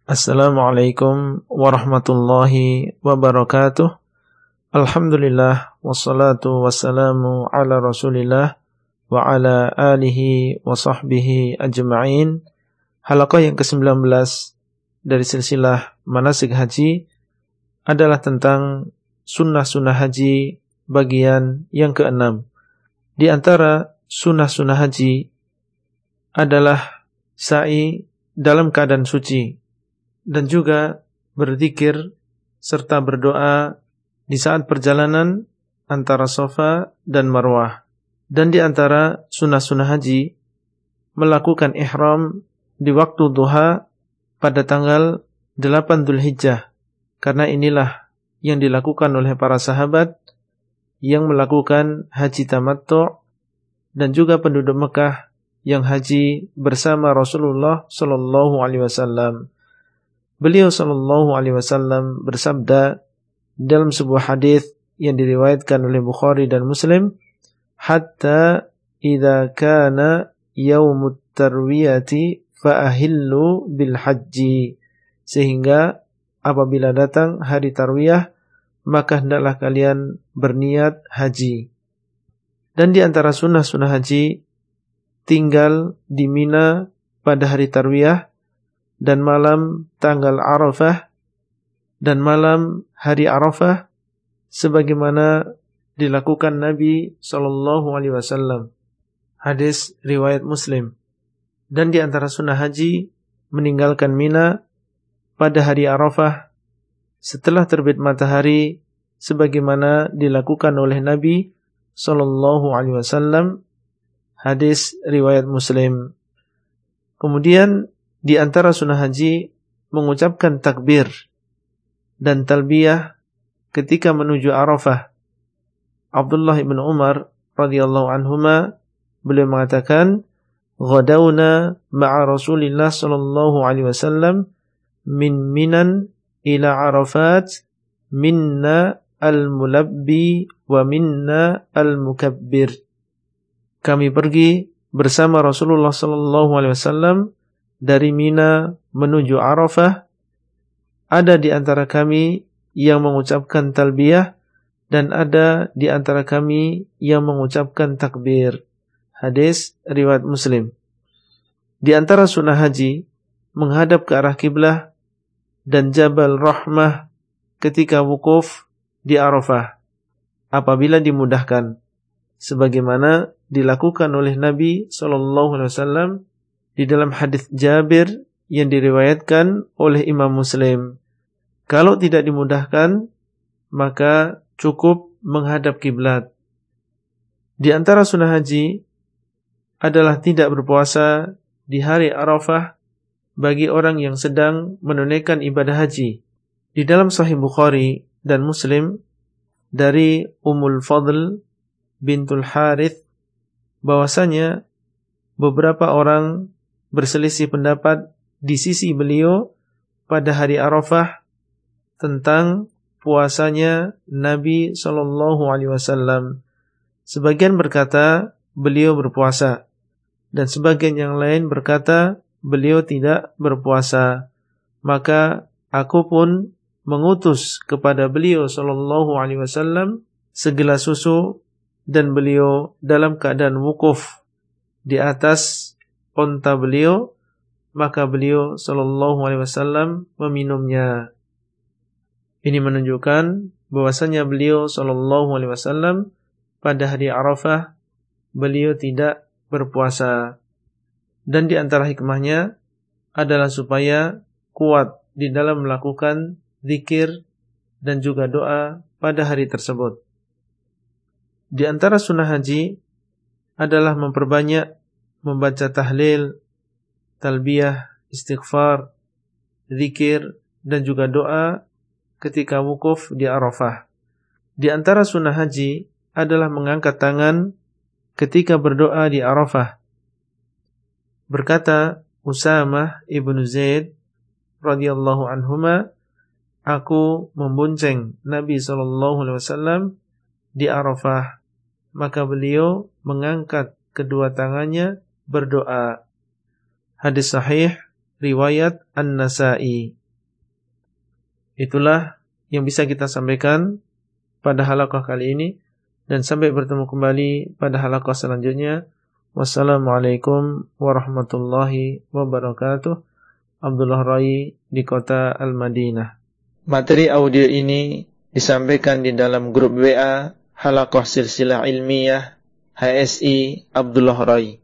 Assalamualaikum warahmatullahi wabarakatuh. Alhamdulillah wassalatu wassalamu ala Rasulillah wa ala alihi wa sahbihi ajma'in. Halaqah yang ke-19 dari silsilah manasik haji adalah tentang sunnah-sunnah haji bagian yang ke-6. Di antara sunnah-sunnah haji adalah sa'i dalam keadaan suci dan juga berzikir serta berdoa di saat perjalanan antara Safa dan Marwah. Dan di antara sunnah-sunnah haji melakukan ihram di waktu duha pada tanggal 8 Dzulhijjah, karena inilah yang dilakukan oleh para sahabat yang melakukan haji tamattu' dan juga penduduk Mekah yang haji bersama Rasulullah sallallahu alaihi wasallam. Beliau sallallahu alaihi wasallam bersabda dalam sebuah hadis yang diriwayatkan oleh Bukhari dan Muslim, hatta idza kana yaumut tarwiyati fa ahillu bil haji, sehingga apabila datang hari tarwiyah maka hendaklah kalian berniat haji. Dan di antara sunnah-sunnah haji tinggal di Mina pada hari tarwiyah dan malam tanggal Arafah dan malam hari Arafah sebagaimana dilakukan Nabi sallallahu alaihi wasallam. Hadis riwayat Muslim. Dan di antara sunnah haji meninggalkan Mina pada hari Arafah setelah terbit matahari sebagaimana dilakukan oleh Nabi sallallahu alaihi wasallam. Hadis riwayat Muslim. Kemudian di antara sunnah haji mengucapkan takbir dan talbiyah ketika menuju Arafah. Abdullah ibn Umar radhiyallahu anhuma beliau mengatakan, "Ghadawna ma'a Rasulillah sallallahu alaihi wasallam min Minan ila Arafat, minna al-mulabbi wa minna al-mukabbir." Kami pergi bersama Rasulullah sallallahu alaihi wasallam dari Mina menuju Arafah. Ada di antara kami yang mengucapkan talbiyah dan ada di antara kami yang mengucapkan takbir. Hadis riwayat Muslim. Di antara sunnah haji menghadap ke arah kiblah dan Jabal Rahmah ketika wukuf di Arafah apabila dimudahkan, sebagaimana dilakukan oleh Nabi sallallahu alaihi wasallam di dalam hadis Jabir yang diriwayatkan oleh Imam Muslim. Kalau tidak dimudahkan, maka cukup menghadap kiblat. Di antara sunnah haji adalah tidak berpuasa di hari Arafah bagi orang yang sedang menunaikan ibadah haji. Di dalam Sahih Bukhari dan Muslim dari Ummul Fadl bintul Harith bahwasanya beberapa orang berselisih pendapat di sisi beliau pada hari Arafah tentang puasanya Nabi sallallahu alaihi wasallam. Sebagian berkata beliau berpuasa dan sebagian yang lain berkata beliau tidak berpuasa. Maka aku pun mengutus kepada beliau sallallahu alaihi wasallam segelas susu dan beliau dalam keadaan wukuf di atas onta beliau, maka beliau sallallahu alaihi wasallam meminumnya. Ini menunjukkan bahwasanya beliau sallallahu alaihi wasallam pada hari Arafah beliau tidak berpuasa. Dan di antara hikmahnya adalah supaya kuat di dalam melakukan zikir dan juga doa pada hari tersebut. Di antara sunnah haji adalah memperbanyak membaca tahlil, talbiyah, istighfar, zikir dan juga doa ketika wukuf di Arafah. Di antara sunnah haji adalah mengangkat tangan ketika berdoa di Arafah. Berkata Usamah ibnu Zaid radhiyallahu anhuma, aku membonceng Nabi sallallahu alaihi wasallam di Arafah, maka beliau mengangkat kedua tangannya berdoa. Hadis sahih riwayat An-Nasa'i. Itulah yang bisa kita sampaikan pada halaqah kali ini, dan sampai bertemu kembali pada halaqah selanjutnya. Wassalamualaikum warahmatullahi wabarakatuh. Abdullah Rai di kota Al-Madinah. Materi audio ini disampaikan di dalam grup WA Halaqah Silsilah Ilmiah HSI Abdullah Rai.